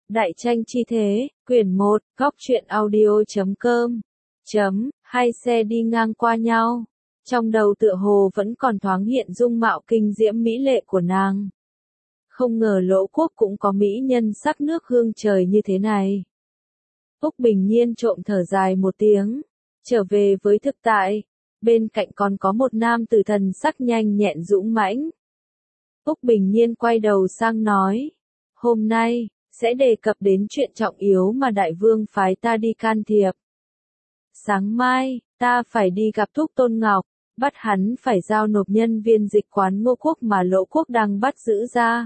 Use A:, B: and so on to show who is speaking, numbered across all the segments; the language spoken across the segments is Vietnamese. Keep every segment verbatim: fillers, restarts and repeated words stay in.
A: Đại tranh chi thế, quyển một, góc truyện audio chấm com, chấm, hai xe đi ngang qua nhau. Trong đầu tựa hồ vẫn còn thoáng hiện dung mạo kinh diễm mỹ lệ của nàng. Không ngờ Lỗ Quốc cũng có mỹ nhân sắc nước hương trời như thế này. Úc Bình Nhiên trộm thở dài một tiếng, trở về với thực tại, bên cạnh còn có một nam tử thần sắc nhanh nhẹn dũng mãnh. Úc Bình Nhiên quay đầu sang nói, hôm nay, sẽ đề cập đến chuyện trọng yếu mà đại vương phái ta đi can thiệp. Sáng mai, ta phải đi gặp Thúc Tôn Ngọc, bắt hắn phải giao nộp nhân viên dịch quán Ngô Quốc mà Lỗ Quốc đang bắt giữ ra.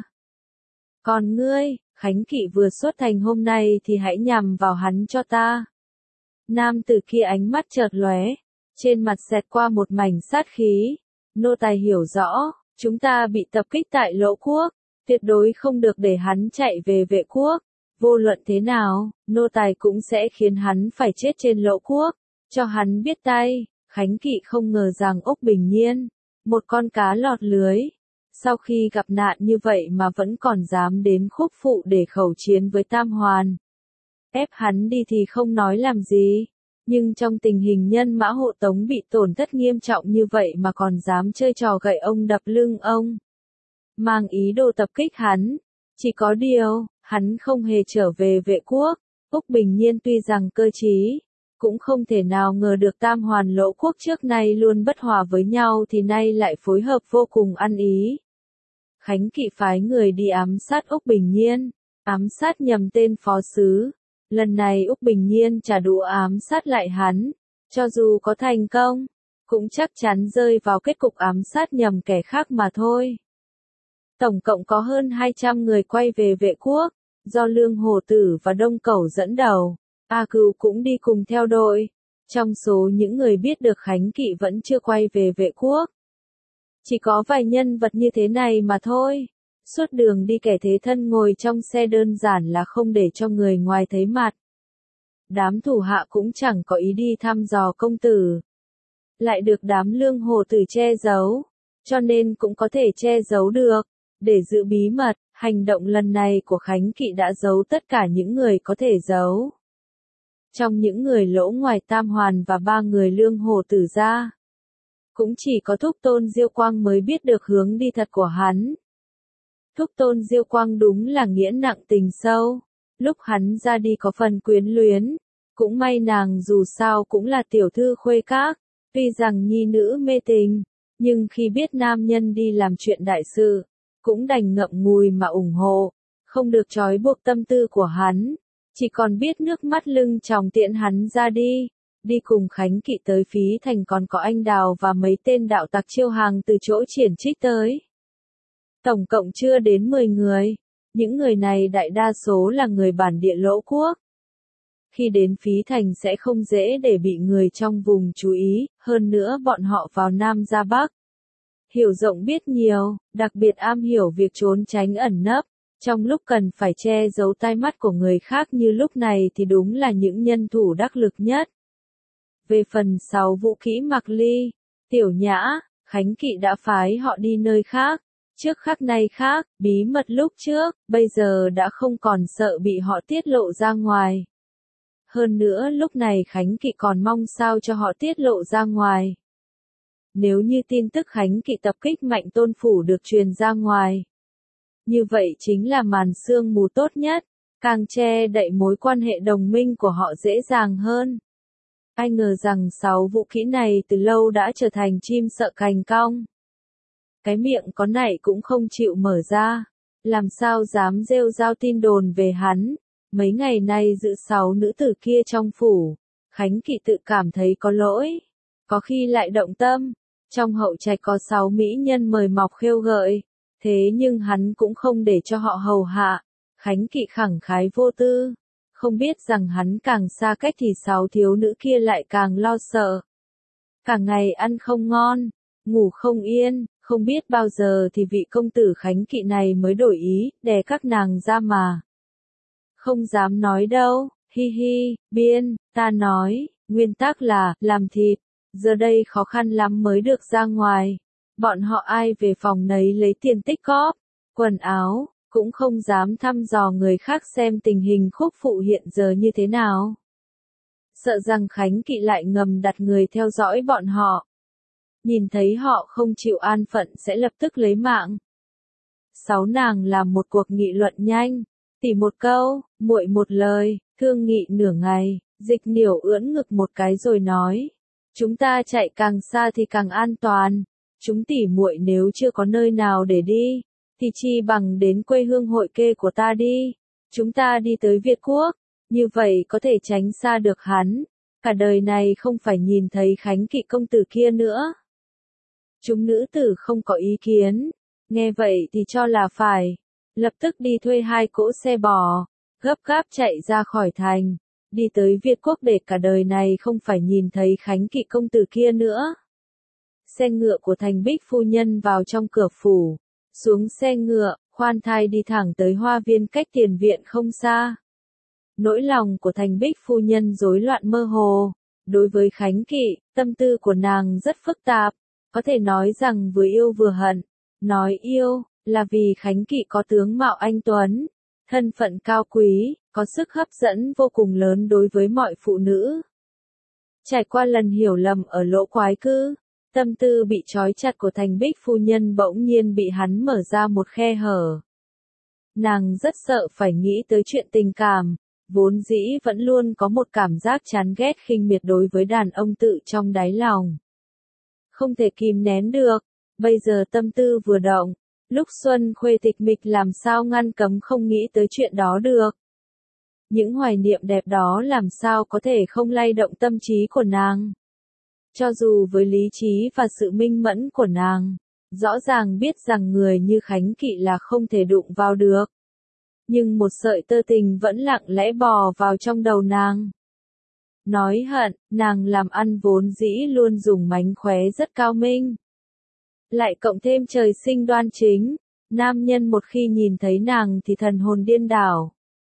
A: Còn ngươi, Khánh Kỵ vừa xuất thành hôm nay thì hãy nhằm vào hắn cho ta. Nam tử kia ánh mắt chợt lóe, trên mặt xẹt qua một mảnh sát khí. Nô tài hiểu rõ, chúng ta bị tập kích tại Lỗ Quốc, tuyệt đối không được để hắn chạy về Vệ Quốc. Vô luận thế nào, nô tài cũng sẽ khiến hắn phải chết trên Lỗ Quốc, cho hắn biết tay. Khánh Kỵ không ngờ rằng Úc Bình Nhiên, một con cá lọt lưới, sau khi gặp nạn như vậy mà vẫn còn dám đến Khúc Phụ để khẩu chiến với Tam Hoàn. Ép hắn đi thì không nói làm gì, nhưng trong tình hình nhân mã hộ tống bị tổn thất nghiêm trọng như vậy mà còn dám chơi trò gậy ông đập lưng ông, mang ý đồ tập kích hắn. Chỉ có điều, hắn không hề trở về Vệ Quốc. Úc Bình Nhiên tuy rằng cơ trí, cũng không thể nào ngờ được Tam Hoàn Lỗ Quốc trước nay luôn bất hòa với nhau thì nay lại phối hợp vô cùng ăn ý. Khánh Kỵ phái người đi ám sát Úc Bình Nhiên, ám sát nhầm tên phó sứ. Lần này Úc Bình Nhiên trả đũa ám sát lại hắn, cho dù có thành công, cũng chắc chắn rơi vào kết cục ám sát nhầm kẻ khác mà thôi. Tổng cộng có hơn hai trăm người quay về Vệ Quốc, do Lương Hổ Tử và Đông Cẩu dẫn đầu. A Cừu cũng đi cùng theo đội. Trong số những người biết được Khánh Kỵ vẫn chưa quay về Vệ Quốc, chỉ có vài nhân vật như thế này mà thôi. Suốt đường đi kẻ thế thân ngồi trong xe đơn giản là không để cho người ngoài thấy mặt. Đám thủ hạ cũng chẳng có ý đi thăm dò công tử, lại được đám Lương Hổ Tử che giấu, cho nên cũng có thể che giấu được. Để giữ bí mật, hành động lần này của Khánh Kỵ đã giấu tất cả những người có thể giấu. Trong những người Lỗ ngoài Tam Hoàn và ba người Lương Hổ Tử ra, cũng chỉ có Thúc Tôn Diêu Quang mới biết được hướng đi thật của hắn. Thúc Tôn Diêu Quang đúng là nghĩa nặng tình sâu, lúc hắn ra đi có phần quyến luyến, cũng may nàng dù sao cũng là tiểu thư khuê các, tuy rằng nhi nữ mê tình, nhưng khi biết nam nhân đi làm chuyện đại sự, cũng đành ngậm ngùi mà ủng hộ, không được trói buộc tâm tư của hắn, chỉ còn biết nước mắt lưng tròng tiễn hắn ra đi. Đi cùng Khánh Kỵ tới Phí Thành còn có anh Đào và mấy tên đạo tặc chiêu hàng từ chỗ Triển Trích tới. Tổng cộng chưa đến mười người, những người này đại đa số là người bản địa Lỗ Quốc. Khi đến Phí Thành sẽ không dễ để bị người trong vùng chú ý, hơn nữa bọn họ vào Nam ra Bắc. Hiểu rộng biết nhiều, đặc biệt am hiểu việc trốn tránh ẩn nấp, trong lúc cần phải che giấu tai mắt của người khác như lúc này thì đúng là những nhân thủ đắc lực nhất. Về phần sáu vũ kỹ Mạc Ly, Tiểu Nhã, Khánh Kỵ đã phái họ đi nơi khác, trước khác nay khác, bí mật lúc trước, bây giờ đã không còn sợ bị họ tiết lộ ra ngoài. Hơn nữa lúc này Khánh Kỵ còn mong sao cho họ tiết lộ ra ngoài. Nếu như tin tức Khánh Kỵ tập kích Mạnh Tôn Phủ được truyền ra ngoài, như vậy chính là màn sương mù tốt nhất, càng che đậy mối quan hệ đồng minh của họ dễ dàng hơn. Ai ngờ rằng sáu vũ kỹ này từ lâu đã trở thành chim sợ cành cong. Cái miệng có nảy cũng không chịu mở ra, làm sao dám rêu rao tin đồn về hắn. Mấy ngày nay giữ sáu nữ tử kia trong phủ, Khánh Kỵ tự cảm thấy có lỗi, có khi lại động tâm. Trong hậu trạch có sáu mỹ nhân mời mọc khêu gợi, thế nhưng hắn cũng không để cho họ hầu hạ. Khánh Kỵ khẳng khái vô tư, không biết rằng hắn càng xa cách thì sáu thiếu nữ kia lại càng lo sợ. Cả ngày ăn không ngon, ngủ không yên, không biết bao giờ thì vị công tử Khánh Kỵ này mới đổi ý, đè các nàng ra mà. Không dám nói đâu, hi hi, biên, ta nói, nguyên tắc là, làm thịt, giờ đây khó khăn lắm mới được ra ngoài. Bọn họ ai về phòng nấy lấy tiền tích cóp, quần áo, cũng không dám thăm dò người khác xem tình hình Khúc Phụ hiện giờ như thế nào. Sợ rằng Khánh Kỵ lại ngầm đặt người theo dõi bọn họ. Nhìn thấy họ không chịu an phận sẽ lập tức lấy mạng. Sáu nàng làm một cuộc nghị luận nhanh, tỉ một câu, muội một lời, thương nghị nửa ngày, Dịch Niểu ưỡn ngực một cái rồi nói, chúng ta chạy càng xa thì càng an toàn, chúng tỉ muội nếu chưa có nơi nào để đi, thì chi bằng đến quê hương Hội Kê của ta đi, chúng ta đi tới Việt Quốc, như vậy có thể tránh xa được hắn, cả đời này không phải nhìn thấy Khánh Kỵ công tử kia nữa. Chúng nữ tử không có ý kiến, nghe vậy thì cho là phải, lập tức đi thuê hai cỗ xe bò, gấp gáp chạy ra khỏi thành, đi tới Việt Quốc để cả đời này không phải nhìn thấy Khánh Kỵ công tử kia nữa. Xe ngựa của Thành Bích phu nhân vào trong cửa phủ, xuống xe ngựa, khoan thai đi thẳng tới hoa viên cách tiền viện không xa. Nỗi lòng của Thành Bích phu nhân rối loạn mơ hồ, đối với Khánh Kỵ, tâm tư của nàng rất phức tạp, có thể nói rằng vừa yêu vừa hận. Nói yêu, là vì Khánh Kỵ có tướng mạo anh tuấn, thân phận cao quý, có sức hấp dẫn vô cùng lớn đối với mọi phụ nữ. Trải qua lần hiểu lầm ở Lỗ Quái Cư, tâm tư bị trói chặt của Thành Bích phu nhân bỗng nhiên bị hắn mở ra một khe hở. Nàng rất sợ phải nghĩ tới chuyện tình cảm, vốn dĩ vẫn luôn có một cảm giác chán ghét khinh miệt đối với đàn ông tự trong đáy lòng. Không thể kìm nén được, bây giờ tâm tư vừa động, lúc Xuân Khuê tịch mịch làm sao ngăn cấm không nghĩ tới chuyện đó được. Những hoài niệm đẹp đó làm sao có thể không lay động tâm trí của nàng. Cho dù với lý trí và sự minh mẫn của nàng, rõ ràng biết rằng người như Khánh Kỵ là không thể đụng vào được. Nhưng một sợi tơ tình vẫn lặng lẽ bò vào trong đầu nàng. Nói hận, nàng làm ăn vốn dĩ luôn dùng mánh khóe rất cao minh. Lại cộng thêm trời sinh đoan chính, nam nhân một khi nhìn thấy nàng thì thần hồn điên đảo.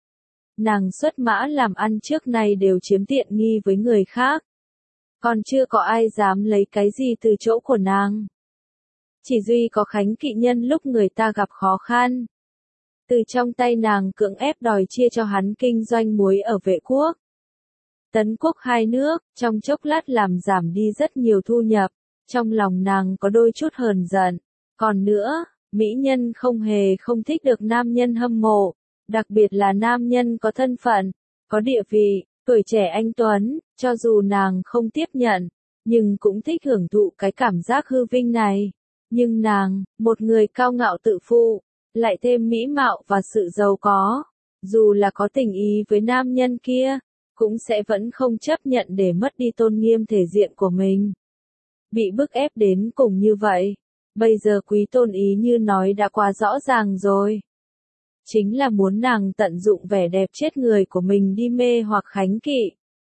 A: Nàng xuất mã làm ăn trước nay đều chiếm tiện nghi với người khác. Còn chưa có ai dám lấy cái gì từ chỗ của nàng. Chỉ duy có Khánh Kỵ nhân lúc người ta gặp khó khăn. Từ trong tay nàng cưỡng ép đòi chia cho hắn kinh doanh muối ở Vệ Quốc. Tấn Quốc hai nước, trong chốc lát làm giảm đi rất nhiều thu nhập, trong lòng nàng có đôi chút hờn giận. Còn nữa, mỹ nhân không hề không thích được nam nhân hâm mộ, đặc biệt là nam nhân có thân phận, có địa vị, tuổi trẻ anh tuấn, cho dù nàng không tiếp nhận, nhưng cũng thích hưởng thụ cái cảm giác hư vinh này. Nhưng nàng, một người cao ngạo tự phụ, lại thêm mỹ mạo và sự giàu có, dù là có tình ý với nam nhân kia, cũng sẽ vẫn không chấp nhận để mất đi tôn nghiêm thể diện của mình. Bị bức ép đến cùng như vậy, bây giờ Quý Tôn ý như nói đã quá rõ ràng rồi. Chính là muốn nàng tận dụng vẻ đẹp chết người của mình đi mê hoặc Khánh Kỵ.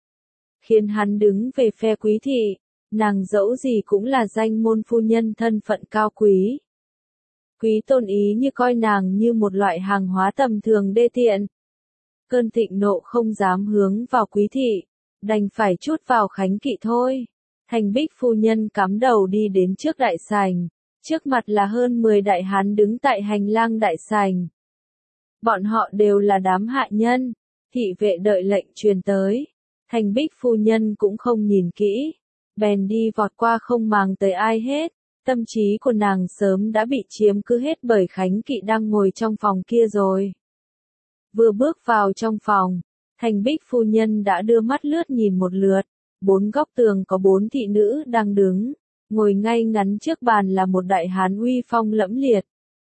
A: Khiến hắn đứng về phe Quý thị, nàng dẫu gì cũng là danh môn phu nhân thân phận cao quý. Quý Tôn ý như coi nàng như một loại hàng hóa tầm thường đê tiện. Cơn thịnh nộ không dám hướng vào Quý thị, đành phải trút vào Khánh Kỵ thôi. Thành Bích phu nhân cắm đầu đi đến trước đại sảnh, trước mặt là hơn mười đại hán đứng tại hành lang đại sảnh. Bọn họ đều là đám hạ nhân, thị vệ đợi lệnh truyền tới. Thành Bích phu nhân cũng không nhìn kỹ, bèn đi vọt qua không màng tới ai hết. Tâm trí của nàng sớm đã bị chiếm cứ hết bởi Khánh Kỵ đang ngồi trong phòng kia rồi. Vừa bước vào trong phòng, Thành Bích phu nhân đã đưa mắt lướt nhìn một lượt, bốn góc tường có bốn thị nữ đang đứng, ngồi ngay ngắn trước bàn là một đại hán uy phong lẫm liệt.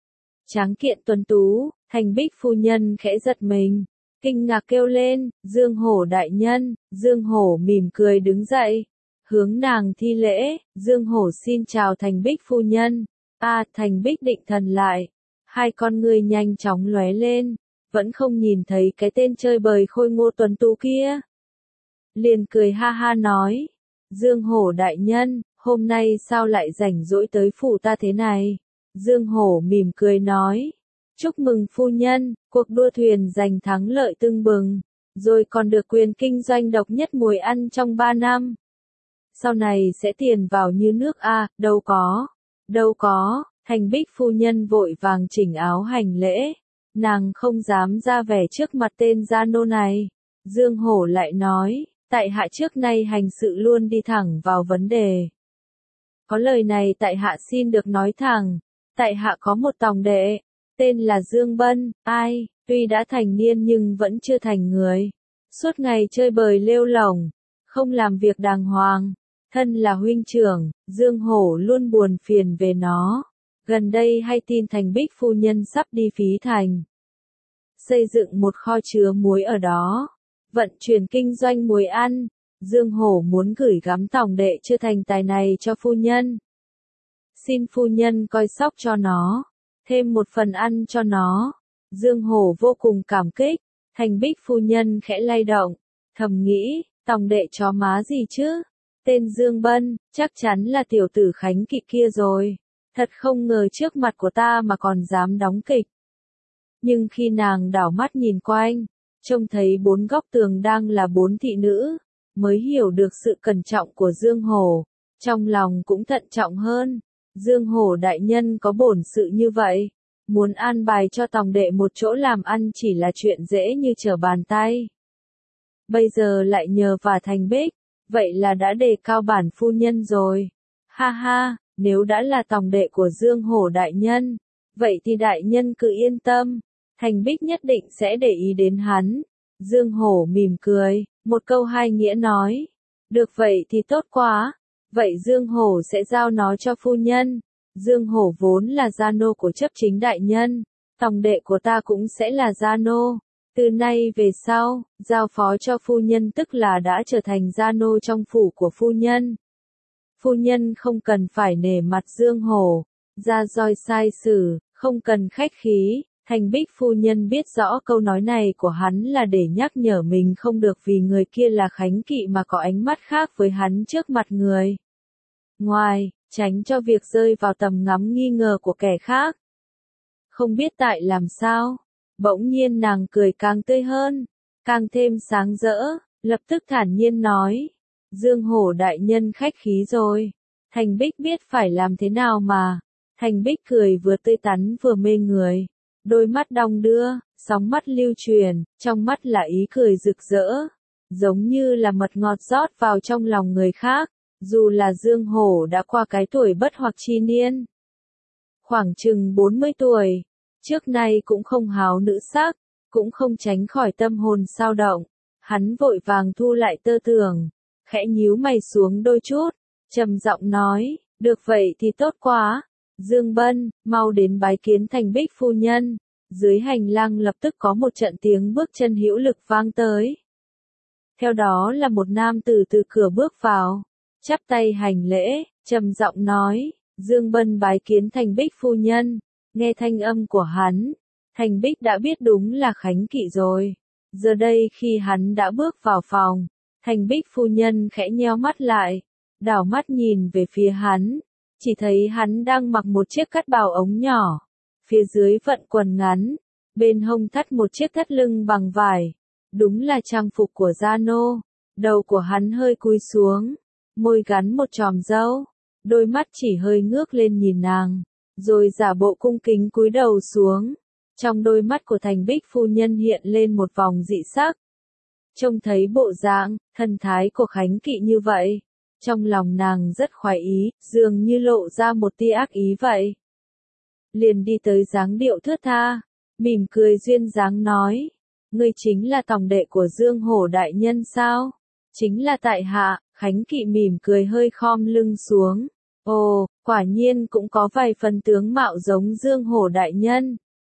A: Tráng kiện tuấn tú, Thành Bích phu nhân khẽ giật mình, kinh ngạc kêu lên, Dương Hổ đại nhân. Dương Hổ mỉm cười đứng dậy, hướng nàng thi lễ, Dương Hổ xin chào Thành Bích phu nhân. A, à, Thành Bích định thần lại, hai con người nhanh chóng lóe lên, vẫn không nhìn thấy cái tên chơi bời khôi ngô tuấn tú kia. Liền cười ha ha nói, Dương Hổ đại nhân, hôm nay sao lại rảnh rỗi tới phủ ta thế này? Dương Hổ mỉm cười nói, chúc mừng phu nhân, cuộc đua thuyền giành thắng lợi tưng bừng, rồi còn được quyền kinh doanh độc nhất mùi ăn trong ba năm. Sau này sẽ tiền vào như nước a, à, đâu có, đâu có. Thành Bích phu nhân vội vàng chỉnh áo hành lễ, nàng không dám ra vẻ trước mặt tên gia nô này. Dương Hổ lại nói, tại hạ trước nay hành sự luôn đi thẳng vào vấn đề. Có lời này tại hạ xin được nói thẳng, tại hạ có một tòng đệ, tên là Dương Bân, ai, tuy đã thành niên nhưng vẫn chưa thành người. Suốt ngày chơi bời lêu lổng, không làm việc đàng hoàng. Thân là huynh trưởng, Dương Hổ luôn buồn phiền về nó. Gần đây hay tin Thành Bích phu nhân sắp đi Phí Thành, xây dựng một kho chứa muối ở đó, vận chuyển kinh doanh muối ăn. Dương Hổ muốn gửi gắm tòng đệ chưa thành tài này cho phu nhân. Xin phu nhân coi sóc cho nó, thêm một phần ăn cho nó. Dương Hổ vô cùng cảm kích. Thành Bích phu nhân khẽ lay động, thầm nghĩ, tòng đệ chó má gì chứ? Tên Dương Bân, chắc chắn là tiểu tử Khánh Kỵ kia rồi. Thật không ngờ trước mặt của ta mà còn dám đóng kịch. Nhưng khi nàng đảo mắt nhìn quanh, trông thấy bốn góc tường đang là bốn thị nữ, mới hiểu được sự cẩn trọng của Dương Hổ, trong lòng cũng thận trọng hơn. Dương Hổ đại nhân có bổn sự như vậy, muốn an bài cho tòng đệ một chỗ làm ăn chỉ là chuyện dễ như trở bàn tay. Bây giờ lại nhờ vả Thành Bích, vậy là đã đề cao bản phu nhân rồi. Ha ha, nếu đã là tòng đệ của Dương Hổ đại nhân, vậy thì đại nhân cứ yên tâm, Thành Bích nhất định sẽ để ý đến hắn. Dương Hổ mỉm cười, một câu hai nghĩa nói, được vậy thì tốt quá, vậy Dương Hổ sẽ giao nó cho phu nhân. Dương Hổ vốn là gia nô của chấp chính đại nhân, tòng đệ của ta cũng sẽ là gia nô. Từ nay về sau, giao phó cho phu nhân tức là đã trở thành gia nô trong phủ của phu nhân. Phu nhân không cần phải nể mặt Dương Hổ, ra roi sai xử, không cần khách khí. Thành Bích phu nhân biết rõ câu nói này của hắn là để nhắc nhở mình không được vì người kia là Khánh Kỵ mà có ánh mắt khác với hắn trước mặt người ngoài, tránh cho việc rơi vào tầm ngắm nghi ngờ của kẻ khác. Không biết tại làm sao, bỗng nhiên nàng cười càng tươi hơn, càng thêm sáng rỡ, lập tức thản nhiên nói, Dương Hổ đại nhân khách khí rồi, Thành Bích biết phải làm thế nào mà. Thành Bích cười vừa tươi tắn vừa mê người, đôi mắt đong đưa, sóng mắt lưu truyền, trong mắt là ý cười rực rỡ, giống như là mật ngọt rót vào trong lòng người khác. Dù là Dương Hổ đã qua cái tuổi bất hoặc chi niên, khoảng chừng bốn mươi tuổi, trước nay cũng không háo nữ sắc, cũng không tránh khỏi tâm hồn xao động. Hắn vội vàng thu lại tơ tưởng, khẽ nhíu mày xuống đôi chút, trầm giọng nói, được vậy thì tốt quá. Dương Bân, mau đến bái kiến Thành Bích phu nhân. Dưới hành lang lập tức có một trận tiếng bước chân hữu lực vang tới. Theo đó là một nam tử từ cửa bước vào, chắp tay hành lễ, trầm giọng nói, Dương Bân bái kiến Thành Bích phu nhân. Nghe thanh âm của hắn, Thành Bích đã biết đúng là Khánh Kỵ rồi. Giờ đây khi hắn đã bước vào phòng, Thành Bích phu nhân khẽ nheo mắt lại, đảo mắt nhìn về phía hắn, chỉ thấy hắn đang mặc một chiếc cắt bào ống nhỏ, phía dưới vận quần ngắn, bên hông thắt một chiếc thắt lưng bằng vải, đúng là trang phục của gia nô. Đầu của hắn hơi cúi xuống, môi gắn một chòm râu, đôi mắt chỉ hơi ngước lên nhìn nàng, rồi giả bộ cung kính cúi đầu xuống. Trong đôi mắt của Thành Bích phu nhân hiện lên một vòng dị sắc. Trông thấy bộ dạng, thân thái của Khánh Kỵ như vậy, trong lòng nàng rất khoái ý, dường như lộ ra một tia ác ý vậy. Liền đi tới dáng điệu thướt tha, mỉm cười duyên dáng nói, ngươi chính là tòng đệ của Dương Hổ đại nhân sao? Chính là tại hạ. Khánh Kỵ mỉm cười hơi khom lưng xuống. Ồ, quả nhiên cũng có vài phần tướng mạo giống Dương Hổ đại nhân.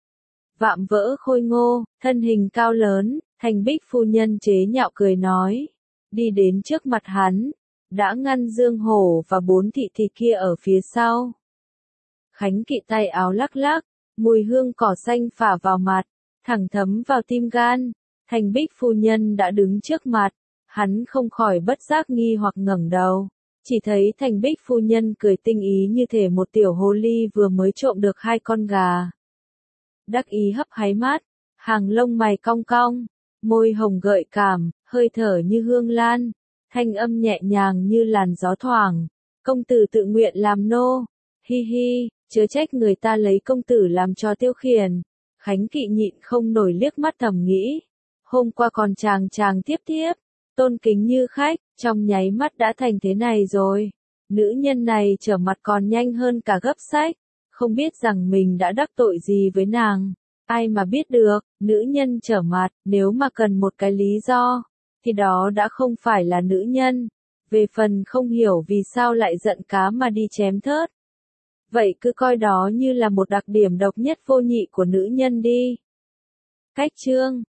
A: Vạm vỡ khôi ngô, thân hình cao lớn, Thành Bích phu nhân chế nhạo cười nói, đi đến trước mặt hắn, đã ngăn Dương Hổ và bốn thị thị kia ở phía sau. Khánh Kỵ tay áo lắc lắc, mùi hương cỏ xanh phả vào mặt, thẳng thấm vào tim gan. Thành Bích phu nhân đã đứng trước mặt, hắn không khỏi bất giác nghi hoặc ngẩng đầu, chỉ thấy Thành Bích phu nhân cười tinh ý như thể một tiểu hồ ly vừa mới trộm được hai con gà. Đắc ý hấp háy mắt, hàng lông mày cong cong, môi hồng gợi cảm, hơi thở như hương lan, thanh âm nhẹ nhàng như làn gió thoảng, công tử tự nguyện làm nô, hi hi, chớ trách người ta lấy công tử làm trò tiêu khiển. Khánh Kỵ nhịn không nổi liếc mắt thầm nghĩ. Hôm qua còn chàng chàng tiếp tiếp, tôn kính như khách, trong nháy mắt đã thành thế này rồi. Nữ nhân này trở mặt còn nhanh hơn cả gấp sách, không biết rằng mình đã đắc tội gì với nàng. Ai mà biết được, nữ nhân trở mặt, nếu mà cần một cái lý do, thì đó đã không phải là nữ nhân. Về phần không hiểu vì sao lại giận cá mà đi chém thớt. Vậy cứ coi đó như là một đặc điểm độc nhất vô nhị của nữ nhân đi. Cách chương